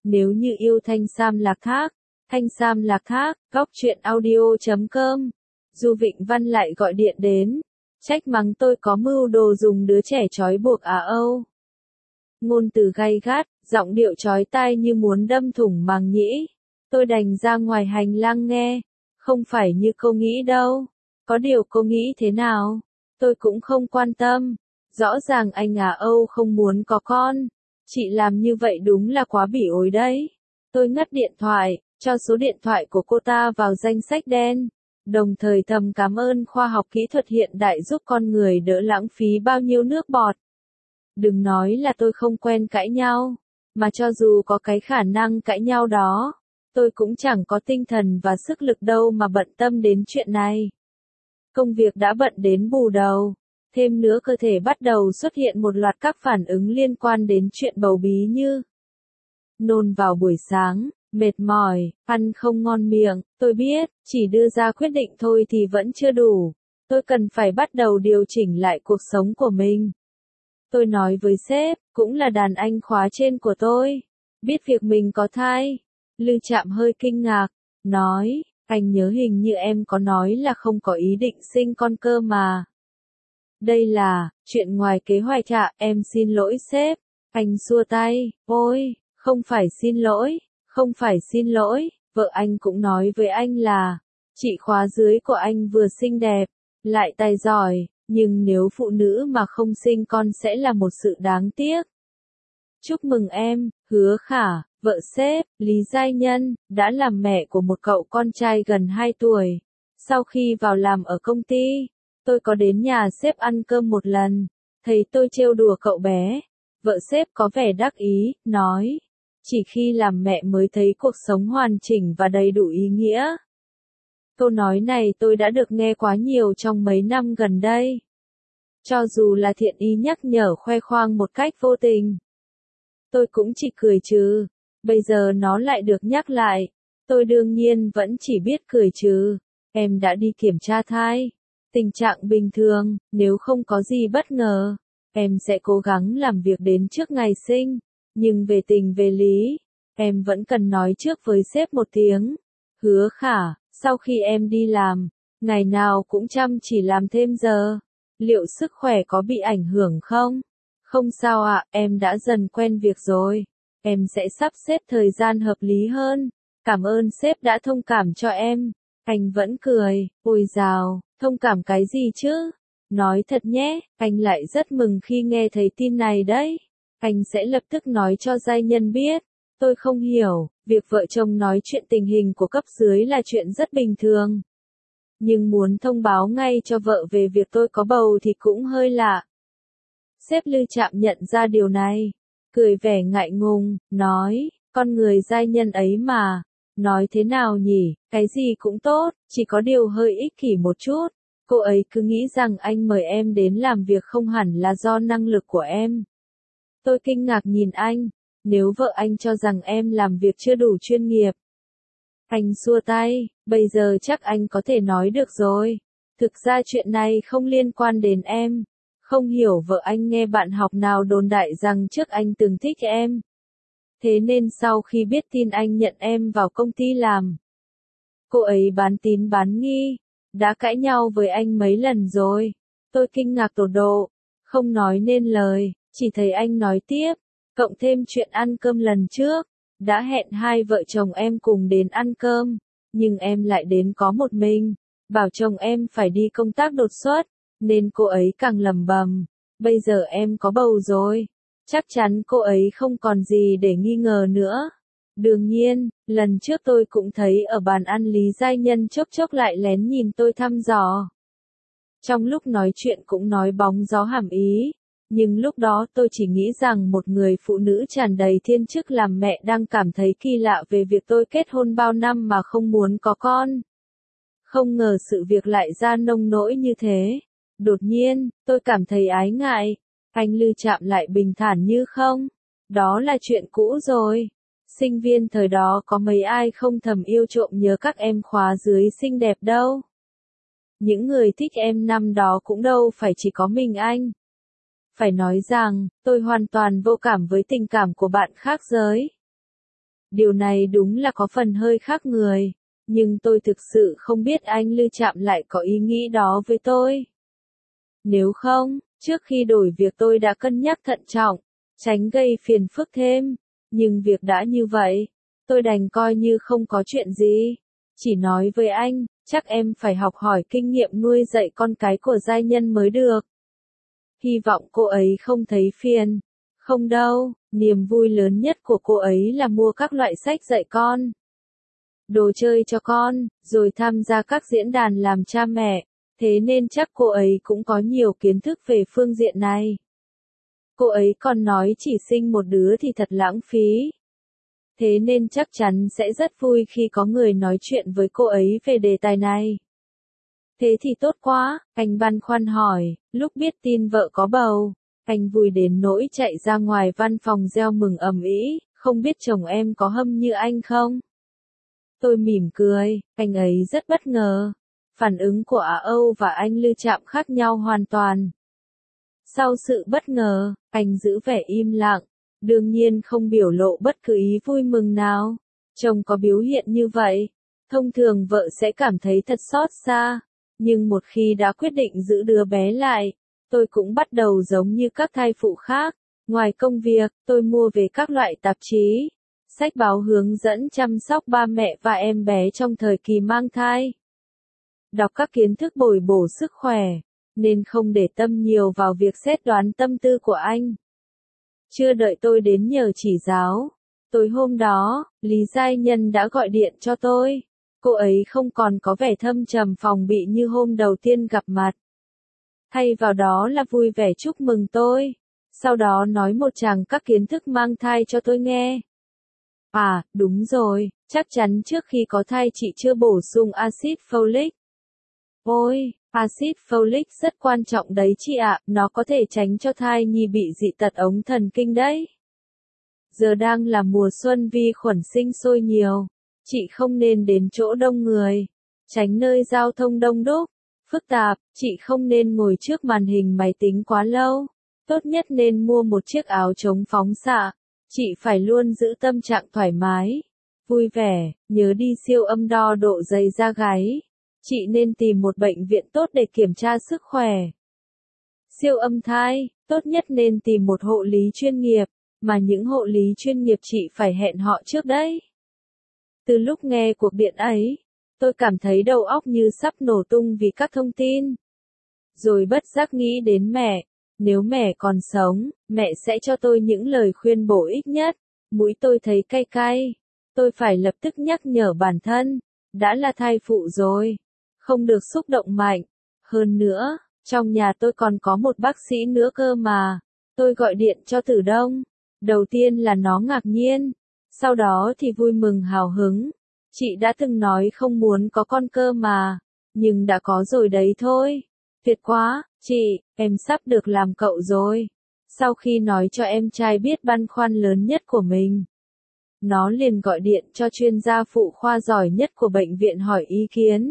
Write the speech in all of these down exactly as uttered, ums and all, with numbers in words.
Nếu như yêu Thanh Sam Lạc Thác, Thanh Sam Lạc Thác, góc truyện audio chấm com. Du Vịnh Văn lại gọi điện đến, trách mắng tôi có mưu đồ dùng đứa trẻ trói buộc Á Âu. Ngôn từ gay gắt, giọng điệu chói tai như muốn đâm thủng màng nhĩ. Tôi đành ra ngoài hành lang nghe, không phải như cô nghĩ đâu. Có điều cô nghĩ thế nào? Tôi cũng không quan tâm. Rõ ràng anh Á Âu không muốn có con. Chị làm như vậy đúng là quá bỉ ổi đấy. Tôi ngắt điện thoại, cho số điện thoại của cô ta vào danh sách đen. Đồng thời thầm cảm ơn khoa học kỹ thuật hiện đại giúp con người đỡ lãng phí bao nhiêu nước bọt. Đừng nói là tôi không quen cãi nhau, mà cho dù có cái khả năng cãi nhau đó, tôi cũng chẳng có tinh thần và sức lực đâu mà bận tâm đến chuyện này. Công việc đã bận đến bù đầu, thêm nữa cơ thể bắt đầu xuất hiện một loạt các phản ứng liên quan đến chuyện bầu bí như nôn vào buổi sáng, mệt mỏi, ăn không ngon miệng. Tôi biết, chỉ đưa ra quyết định thôi thì vẫn chưa đủ. Tôi cần phải bắt đầu điều chỉnh lại cuộc sống của mình. Tôi nói với sếp, cũng là đàn anh khóa trên của tôi, biết việc mình có thai. Lư Trạm hơi kinh ngạc, nói, anh nhớ hình như em có nói là không có ý định sinh con cơ mà. Đây là chuyện ngoài kế hoạch ạ, em xin lỗi sếp. Anh xua tay, ôi, không phải xin lỗi, không phải xin lỗi, vợ anh cũng nói với anh là, chị khóa dưới của anh vừa xinh đẹp, lại tài giỏi, nhưng nếu phụ nữ mà không sinh con sẽ là một sự đáng tiếc. Chúc mừng em, Hứa Khả, vợ sếp, Lý Giai Nhân, đã làm mẹ của một cậu con trai gần hai tuổi. Sau khi vào làm ở công ty, tôi có đến nhà sếp ăn cơm một lần, thấy tôi trêu đùa cậu bé. Vợ sếp có vẻ đắc ý, nói, chỉ khi làm mẹ mới thấy cuộc sống hoàn chỉnh và đầy đủ ý nghĩa. Câu nói này tôi đã được nghe quá nhiều trong mấy năm gần đây. Cho dù là Thiện Ý nhắc nhở khoe khoang một cách vô tình, tôi cũng chỉ cười trừ. Bây giờ nó lại được nhắc lại, tôi đương nhiên vẫn chỉ biết cười trừ. Em đã đi kiểm tra thai, tình trạng bình thường, nếu không có gì bất ngờ, em sẽ cố gắng làm việc đến trước ngày sinh. Nhưng về tình về lý, em vẫn cần nói trước với sếp một tiếng. Hứa Khả, sau khi em đi làm, ngày nào cũng chăm chỉ làm thêm giờ, liệu sức khỏe có bị ảnh hưởng không? Không sao ạ, em đã dần quen việc rồi. Em sẽ sắp xếp thời gian hợp lý hơn. Cảm ơn sếp đã thông cảm cho em. Anh vẫn cười, ôi dào, thông cảm cái gì chứ? Nói thật nhé, anh lại rất mừng khi nghe thấy tin này đấy. Anh sẽ lập tức nói cho Giai Nhân biết. Tôi không hiểu, việc vợ chồng nói chuyện tình hình của cấp dưới là chuyện rất bình thường. Nhưng muốn thông báo ngay cho vợ về việc tôi có bầu thì cũng hơi lạ. Sếp Lư Trạm nhận ra điều này, cười vẻ ngại ngùng, nói, con người Giai Nhân ấy mà, nói thế nào nhỉ, cái gì cũng tốt, chỉ có điều hơi ích kỷ một chút. Cô ấy cứ nghĩ rằng anh mời em đến làm việc không hẳn là do năng lực của em. Tôi kinh ngạc nhìn anh, nếu vợ anh cho rằng em làm việc chưa đủ chuyên nghiệp. Anh xua tay, bây giờ chắc anh có thể nói được rồi. Thực ra chuyện này không liên quan đến em. Không hiểu vợ anh nghe bạn học nào đồn đại rằng trước anh từng thích em. Thế nên sau khi biết tin anh nhận em vào công ty làm, cô ấy bán tín bán nghi, đã cãi nhau với anh mấy lần rồi. Tôi kinh ngạc tột độ, không nói nên lời, chỉ thấy anh nói tiếp, cộng thêm chuyện ăn cơm lần trước, đã hẹn hai vợ chồng em cùng đến ăn cơm, nhưng em lại đến có một mình, bảo chồng em phải đi công tác đột xuất, nên cô ấy càng lầm bầm, bây giờ em có bầu rồi, chắc chắn cô ấy không còn gì để nghi ngờ nữa. Đương nhiên, lần trước tôi cũng thấy ở bàn ăn Lý Giai Nhân chốc chốc lại lén nhìn tôi thăm dò. Trong lúc nói chuyện cũng nói bóng gió hàm ý, nhưng lúc đó tôi chỉ nghĩ rằng một người phụ nữ tràn đầy thiên chức làm mẹ đang cảm thấy kỳ lạ về việc tôi kết hôn bao năm mà không muốn có con. Không ngờ sự việc lại ra nông nỗi như thế. Đột nhiên, tôi cảm thấy ái ngại. Anh Lư Trạm lại bình thản như không. Đó là chuyện cũ rồi. Sinh viên thời đó có mấy ai không thầm yêu trộm nhớ các em khóa dưới xinh đẹp đâu. Những người thích em năm đó cũng đâu phải chỉ có mình anh. Phải nói rằng, tôi hoàn toàn vô cảm với tình cảm của bạn khác giới. Điều này đúng là có phần hơi khác người, nhưng tôi thực sự không biết anh Lư Trạm lại có ý nghĩ đó với tôi. Nếu không, trước khi đổi việc tôi đã cân nhắc thận trọng, tránh gây phiền phức thêm, nhưng việc đã như vậy, tôi đành coi như không có chuyện gì. Chỉ nói với anh, chắc em phải học hỏi kinh nghiệm nuôi dạy con cái của giai nhân mới được. Hy vọng cô ấy không thấy phiền. Không đâu, niềm vui lớn nhất của cô ấy là mua các loại sách dạy con, đồ chơi cho con, rồi tham gia các diễn đàn làm cha mẹ, thế nên chắc cô ấy cũng có nhiều kiến thức về phương diện này. Cô ấy còn nói chỉ sinh một đứa thì thật lãng phí. Thế nên chắc chắn sẽ rất vui khi có người nói chuyện với cô ấy về đề tài này. Thế thì tốt quá, anh băn khoăn hỏi, lúc biết tin vợ có bầu, anh vui đến nỗi chạy ra ngoài văn phòng reo mừng ầm ĩ, không biết chồng em có hâm như anh không? Tôi mỉm cười, anh ấy rất bất ngờ. Phản ứng của Á Âu và anh Lư Trạm khác nhau hoàn toàn. Sau sự bất ngờ, anh giữ vẻ im lặng, đương nhiên không biểu lộ bất cứ ý vui mừng nào. Chồng có biểu hiện như vậy, thông thường vợ sẽ cảm thấy thật xót xa, nhưng một khi đã quyết định giữ đứa bé lại, tôi cũng bắt đầu giống như các thai phụ khác. Ngoài công việc, tôi mua về các loại tạp chí, sách báo hướng dẫn chăm sóc ba mẹ và em bé trong thời kỳ mang thai. Đọc các kiến thức bồi bổ sức khỏe, nên không để tâm nhiều vào việc xét đoán tâm tư của anh. Chưa đợi tôi đến nhờ chỉ giáo, tối hôm đó, Lý Giai Nhân đã gọi điện cho tôi. Cô ấy không còn có vẻ thâm trầm phòng bị như hôm đầu tiên gặp mặt. Thay vào đó là vui vẻ chúc mừng tôi. Sau đó nói một tràng các kiến thức mang thai cho tôi nghe. À, đúng rồi, chắc chắn trước khi có thai chị chưa bổ sung axit folic. Ôi, axit folic rất quan trọng đấy chị ạ, nó có thể tránh cho thai nhi bị dị tật ống thần kinh đấy. Giờ đang là mùa xuân vi khuẩn sinh sôi nhiều, chị không nên đến chỗ đông người, tránh nơi giao thông đông đúc, phức tạp, chị không nên ngồi trước màn hình máy tính quá lâu, tốt nhất nên mua một chiếc áo chống phóng xạ, chị phải luôn giữ tâm trạng thoải mái, vui vẻ, nhớ đi siêu âm đo độ dày da gáy. Chị nên tìm một bệnh viện tốt để kiểm tra sức khỏe. Siêu âm thai, tốt nhất nên tìm một hộ lý chuyên nghiệp, mà những hộ lý chuyên nghiệp chị phải hẹn họ trước đấy. Từ lúc nghe cuộc điện ấy, tôi cảm thấy đầu óc như sắp nổ tung vì các thông tin. Rồi bất giác nghĩ đến mẹ, nếu mẹ còn sống, mẹ sẽ cho tôi những lời khuyên bổ ích nhất. Mũi tôi thấy cay cay, tôi phải lập tức nhắc nhở bản thân, đã là thai phụ rồi, không được xúc động mạnh. Hơn nữa, trong nhà tôi còn có một bác sĩ nữa cơ mà. Tôi gọi điện cho Tử Đông. Đầu tiên là nó ngạc nhiên, sau đó thì vui mừng hào hứng. Chị đã từng nói không muốn có con cơ mà, nhưng đã có rồi đấy thôi. Tuyệt quá, chị, em sắp được làm cậu rồi. Sau khi nói cho em trai biết băn khoăn lớn nhất của mình, nó liền gọi điện cho chuyên gia phụ khoa giỏi nhất của bệnh viện hỏi ý kiến.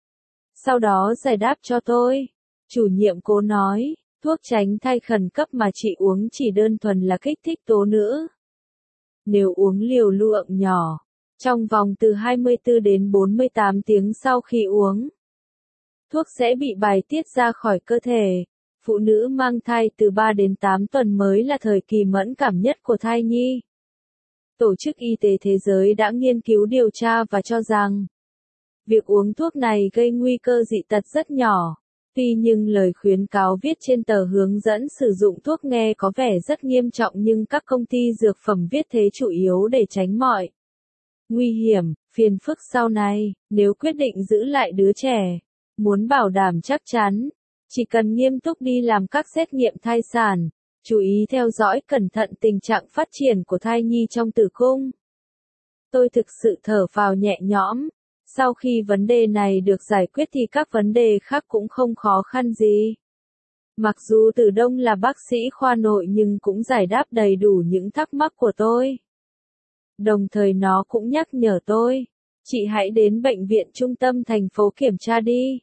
Sau đó giải đáp cho tôi. Chủ nhiệm cố nói, thuốc tránh thai khẩn cấp mà chị uống chỉ đơn thuần là kích thích tố nữ. Nếu uống liều lượng nhỏ, trong vòng từ hai mươi tư đến bốn mươi tám tiếng sau khi uống, thuốc sẽ bị bài tiết ra khỏi cơ thể. Phụ nữ mang thai từ ba đến tám tuần mới là thời kỳ mẫn cảm nhất của thai nhi. Tổ chức Y tế Thế giới đã nghiên cứu điều tra và cho rằng, việc uống thuốc này gây nguy cơ dị tật rất nhỏ. Tuy nhưng lời khuyến cáo viết trên tờ hướng dẫn sử dụng thuốc nghe có vẻ rất nghiêm trọng, nhưng các công ty dược phẩm viết thế chủ yếu để tránh mọi nguy hiểm, phiền phức sau này. Nếu quyết định giữ lại đứa trẻ, muốn bảo đảm chắc chắn, chỉ cần nghiêm túc đi làm các xét nghiệm thai sản, chú ý theo dõi cẩn thận tình trạng phát triển của thai nhi trong tử cung. Tôi thực sự thở phào nhẹ nhõm. Sau khi vấn đề này được giải quyết thì các vấn đề khác cũng không khó khăn gì. Mặc dù Tử Đông là bác sĩ khoa nội nhưng cũng giải đáp đầy đủ những thắc mắc của tôi. Đồng thời nó cũng nhắc nhở tôi, chị hãy đến bệnh viện trung tâm thành phố kiểm tra đi.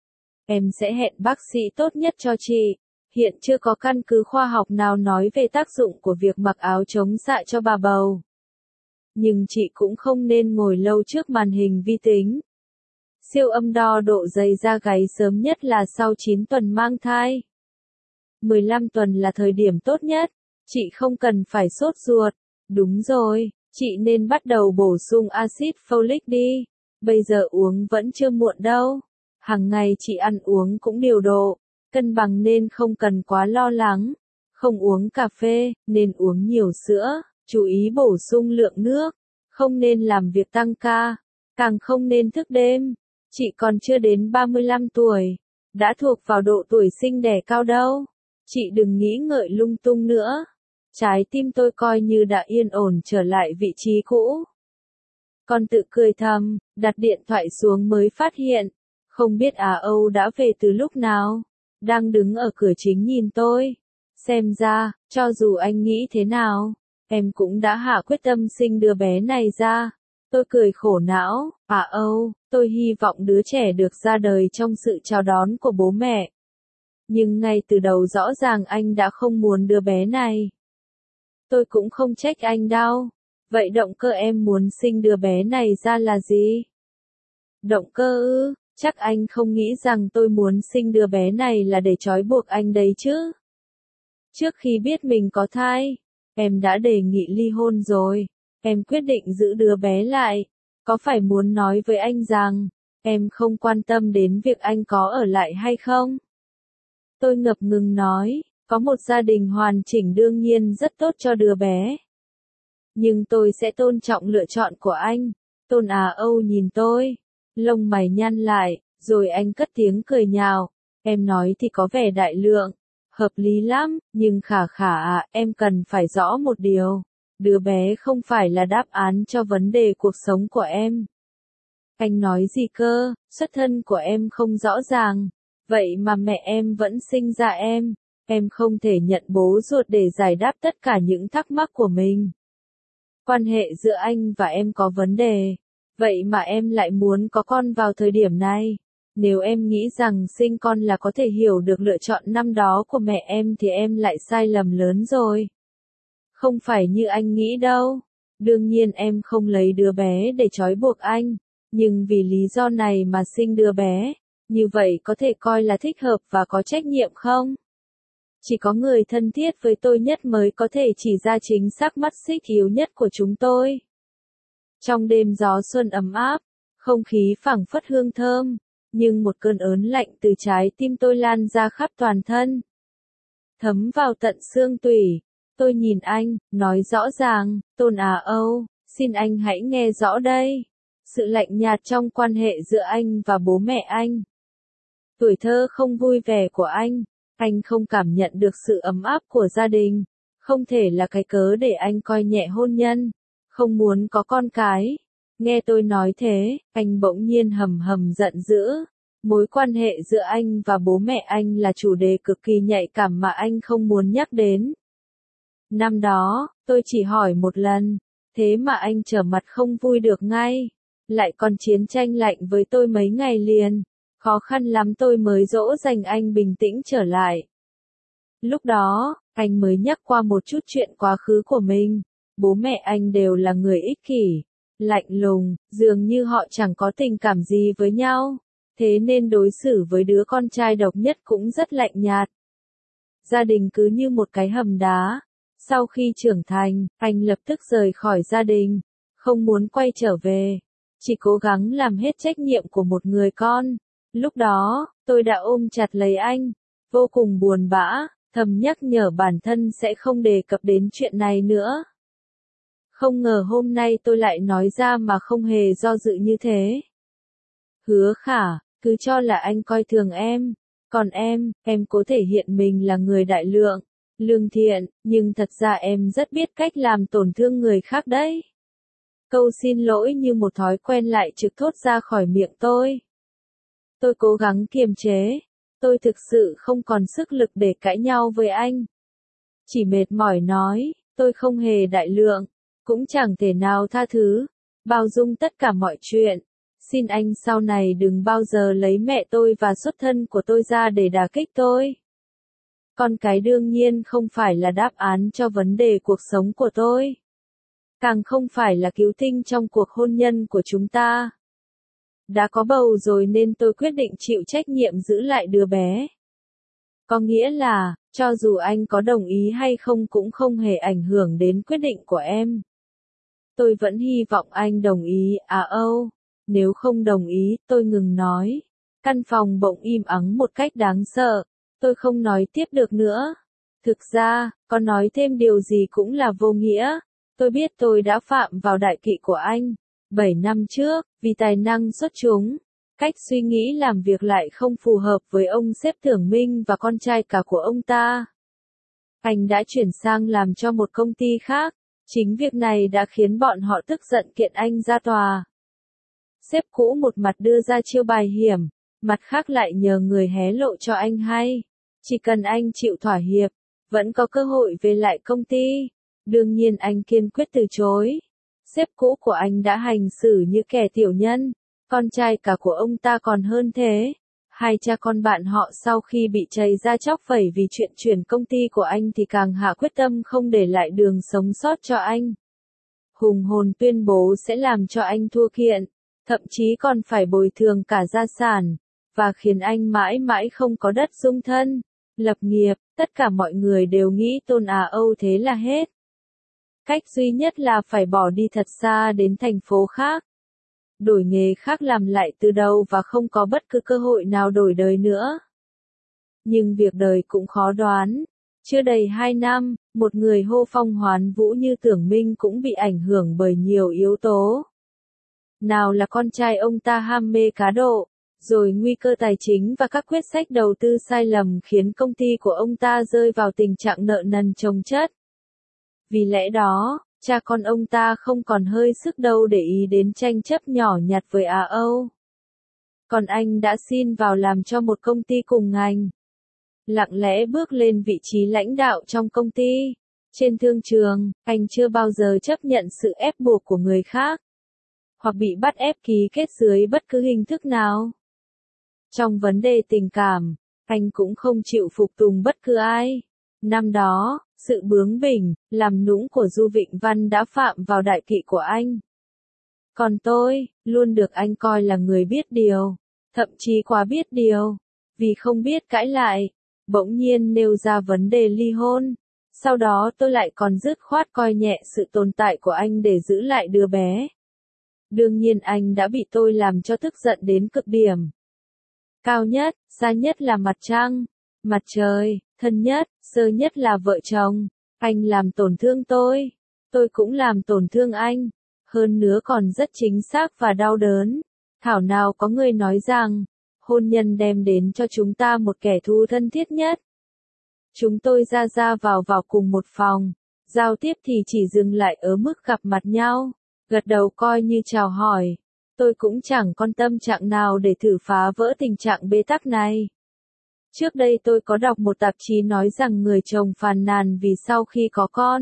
Em sẽ hẹn bác sĩ tốt nhất cho chị. Hiện chưa có căn cứ khoa học nào nói về tác dụng của việc mặc áo chống xạ cho bà bầu. Nhưng chị cũng không nên ngồi lâu trước màn hình vi tính. Siêu âm đo độ dày da gáy sớm nhất là sau chín tuần mang thai. mười lăm tuần là thời điểm tốt nhất. Chị không cần phải sốt ruột. Đúng rồi, chị nên bắt đầu bổ sung axit folic đi. Bây giờ uống vẫn chưa muộn đâu. Hàng ngày chị ăn uống cũng điều độ, cân bằng nên không cần quá lo lắng. Không uống cà phê, nên uống nhiều sữa, chú ý bổ sung lượng nước. Không nên làm việc tăng ca, càng không nên thức đêm. Chị còn chưa đến ba mươi lăm tuổi, đã thuộc vào độ tuổi sinh đẻ cao đâu. Chị đừng nghĩ ngợi lung tung nữa. Trái tim tôi coi như đã yên ổn trở lại vị trí cũ. Con tự cười thầm, đặt điện thoại xuống mới phát hiện. Không biết Á Âu đã về từ lúc nào. Đang đứng ở cửa chính nhìn tôi. Xem ra, cho dù anh nghĩ thế nào, em cũng đã hạ quyết tâm sinh đứa bé này ra. Tôi cười khổ não, Á Âu, tôi hy vọng đứa trẻ được ra đời trong sự chào đón của bố mẹ. Nhưng ngay từ đầu rõ ràng anh đã không muốn đứa bé này. Tôi cũng không trách anh đâu. Vậy động cơ em muốn sinh đứa bé này ra là gì? Động cơ ư? Chắc anh không nghĩ rằng tôi muốn sinh đứa bé này là để trói buộc anh đấy chứ. Trước khi biết mình có thai, em đã đề nghị ly hôn rồi. Em quyết định giữ đứa bé lại. Có phải muốn nói với anh rằng, em không quan tâm đến việc anh có ở lại hay không? Tôi ngập ngừng nói, có một gia đình hoàn chỉnh đương nhiên rất tốt cho đứa bé. Nhưng tôi sẽ tôn trọng lựa chọn của anh. Tôn Á Âu nhìn tôi, lông mày nhăn lại, rồi anh cất tiếng cười nhạo. Em nói thì có vẻ đại lượng, hợp lý lắm, nhưng khả khả à, em cần phải rõ một điều. Đứa bé không phải là đáp án cho vấn đề cuộc sống của em. Anh nói gì cơ, xuất thân của em không rõ ràng. Vậy mà mẹ em vẫn sinh ra em. Em không thể nhận bố ruột để giải đáp tất cả những thắc mắc của mình. Quan hệ giữa anh và em có vấn đề. Vậy mà em lại muốn có con vào thời điểm này. Nếu em nghĩ rằng sinh con là có thể hiểu được lựa chọn năm đó của mẹ em thì em lại sai lầm lớn rồi. Không phải như anh nghĩ đâu. Đương nhiên em không lấy đứa bé để trói buộc anh. Nhưng vì lý do này mà sinh đứa bé, như vậy có thể coi là thích hợp và có trách nhiệm không? Chỉ có người thân thiết với tôi nhất mới có thể chỉ ra chính xác mắt xích yếu nhất của chúng tôi. Trong đêm gió xuân ấm áp, không khí phảng phất hương thơm, nhưng một cơn ớn lạnh từ trái tim tôi lan ra khắp toàn thân. Thấm vào tận xương tủy, tôi nhìn anh, nói rõ ràng, Tôn Á Âu, xin anh hãy nghe rõ đây. Sự lạnh nhạt trong quan hệ giữa anh và bố mẹ anh. Tuổi thơ không vui vẻ của anh. Anh không cảm nhận được sự ấm áp của gia đình, không thể là cái cớ để anh coi nhẹ hôn nhân, không muốn có con cái. Nghe tôi nói thế, anh bỗng nhiên hầm hầm giận dữ. Mối quan hệ giữa anh và bố mẹ anh là chủ đề cực kỳ nhạy cảm mà anh không muốn nhắc đến. Năm đó, tôi chỉ hỏi một lần, thế mà anh trở mặt không vui được ngay, lại còn chiến tranh lạnh với tôi mấy ngày liền. Khó khăn lắm tôi mới dỗ dành anh bình tĩnh trở lại. Lúc đó, anh mới nhắc qua một chút chuyện quá khứ của mình. Bố mẹ anh đều là người ích kỷ, lạnh lùng, dường như họ chẳng có tình cảm gì với nhau. Thế nên đối xử với đứa con trai độc nhất cũng rất lạnh nhạt. Gia đình cứ như một cái hầm đá. Sau khi trưởng thành, anh lập tức rời khỏi gia đình, không muốn quay trở về. Chỉ cố gắng làm hết trách nhiệm của một người con. Lúc đó, tôi đã ôm chặt lấy anh, vô cùng buồn bã, thầm nhắc nhở bản thân sẽ không đề cập đến chuyện này nữa. Không ngờ hôm nay tôi lại nói ra mà không hề do dự như thế. Hứa Khả, cứ cho là anh coi thường em, còn em, em cố thể hiện mình là người đại lượng, lương thiện, nhưng thật ra em rất biết cách làm tổn thương người khác đấy. Câu xin lỗi như một thói quen lại trực thốt ra khỏi miệng tôi. Tôi cố gắng kiềm chế. Tôi thực sự không còn sức lực để cãi nhau với anh. Chỉ mệt mỏi nói, tôi không hề đại lượng, cũng chẳng thể nào tha thứ, bao dung tất cả mọi chuyện. Xin anh sau này đừng bao giờ lấy mẹ tôi và xuất thân của tôi ra để đả kích tôi. Con cái đương nhiên không phải là đáp án cho vấn đề cuộc sống của tôi. càng không phải là cứu tinh trong cuộc hôn nhân của chúng ta. Đã có bầu rồi nên tôi quyết định chịu trách nhiệm giữ lại đứa bé. Có nghĩa là, cho dù anh có đồng ý hay không cũng không hề ảnh hưởng đến quyết định của em. Tôi vẫn hy vọng anh đồng ý, à Âu. Nếu không đồng ý, tôi ngừng nói. Căn phòng bỗng im ắng một cách đáng sợ. Tôi không nói tiếp được nữa. Thực ra, có nói thêm điều gì cũng là vô nghĩa. Tôi biết tôi đã phạm vào đại kỵ của anh. Bảy năm trước, vì tài năng xuất chúng, cách suy nghĩ làm việc lại không phù hợp với ông sếp Tưởng Minh và con trai cả của ông ta. Anh đã chuyển sang làm cho một công ty khác. Chính việc này đã khiến bọn họ tức giận kiện anh ra tòa. Sếp cũ một mặt đưa ra chiêu bài hiểm, mặt khác lại nhờ người hé lộ cho anh hay. Chỉ cần anh chịu thỏa hiệp, vẫn có cơ hội về lại công ty. Đương nhiên anh kiên quyết từ chối. Sếp cũ của anh đã hành xử như kẻ tiểu nhân, con trai cả của ông ta còn hơn thế. Hai cha con bạn họ sau khi bị chày ra chóc vẩy vì chuyện chuyển công ty của anh thì càng hạ quyết tâm không để lại đường sống sót cho anh. Hùng hồn tuyên bố sẽ làm cho anh thua kiện, thậm chí còn phải bồi thường cả gia sản, và khiến anh mãi mãi không có đất dung thân, lập nghiệp. Tất cả mọi người đều nghĩ Tôn Á Âu thế là hết. Cách duy nhất là phải bỏ đi thật xa đến thành phố khác. Đổi nghề khác làm lại từ đầu và không có bất cứ cơ hội nào đổi đời nữa. Nhưng việc đời cũng khó đoán. Chưa đầy hai năm, một người hô phong hoán vũ như Tưởng Minh cũng bị ảnh hưởng bởi nhiều yếu tố. Nào là con trai ông ta ham mê cá độ, rồi nguy cơ tài chính và các quyết sách đầu tư sai lầm khiến công ty của ông ta rơi vào tình trạng nợ nần chồng chất. Vì lẽ đó, cha con ông ta không còn hơi sức đâu để ý đến tranh chấp nhỏ nhặt với Á Âu. Còn anh đã xin vào làm cho một công ty cùng ngành. Lặng lẽ bước lên vị trí lãnh đạo trong công ty. Trên thương trường, anh chưa bao giờ chấp nhận sự ép buộc của người khác, hoặc bị bắt ép ký kết dưới bất cứ hình thức nào. Trong vấn đề tình cảm, anh cũng không chịu phục tùng bất cứ ai. Năm đó, sự bướng bỉnh, làm nũng của Du Vịnh Văn đã phạm vào đại kỵ của anh. Còn tôi, luôn được anh coi là người biết điều, thậm chí quá biết điều, vì không biết cãi lại, bỗng nhiên nêu ra vấn đề ly hôn. Sau đó tôi lại còn dứt khoát coi nhẹ sự tồn tại của anh để giữ lại đứa bé. Đương nhiên anh đã bị tôi làm cho tức giận đến cực điểm. Cao nhất, xa nhất là mặt trăng, mặt trời, thân nhất, sơ nhất là vợ chồng. Anh làm tổn thương tôi, tôi cũng làm tổn thương anh. Hơn nữa còn rất chính xác và đau đớn. Thảo nào có người nói rằng, hôn nhân đem đến cho chúng ta một kẻ thù thân thiết nhất. Chúng tôi ra ra vào vào cùng một phòng, giao tiếp thì chỉ dừng lại ở mức gặp mặt nhau, gật đầu coi như chào hỏi. Tôi cũng chẳng quan tâm trạng nào để thử phá vỡ tình trạng bế tắc này. Trước đây tôi có đọc một tạp chí nói rằng người chồng phàn nàn vì sau khi có con,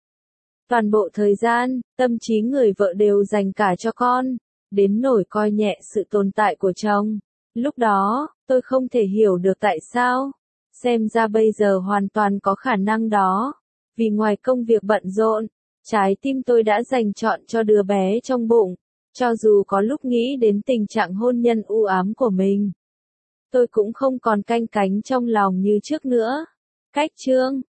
toàn bộ thời gian, tâm trí người vợ đều dành cả cho con, đến nỗi coi nhẹ sự tồn tại của chồng. Lúc đó, tôi không thể hiểu được tại sao. Xem ra bây giờ hoàn toàn có khả năng đó. Vì ngoài công việc bận rộn, trái tim tôi đã dành trọn cho đứa bé trong bụng. Cho dù có lúc nghĩ đến tình trạng hôn nhân u ám của mình, tôi cũng không còn canh cánh trong lòng như trước nữa. Cách chương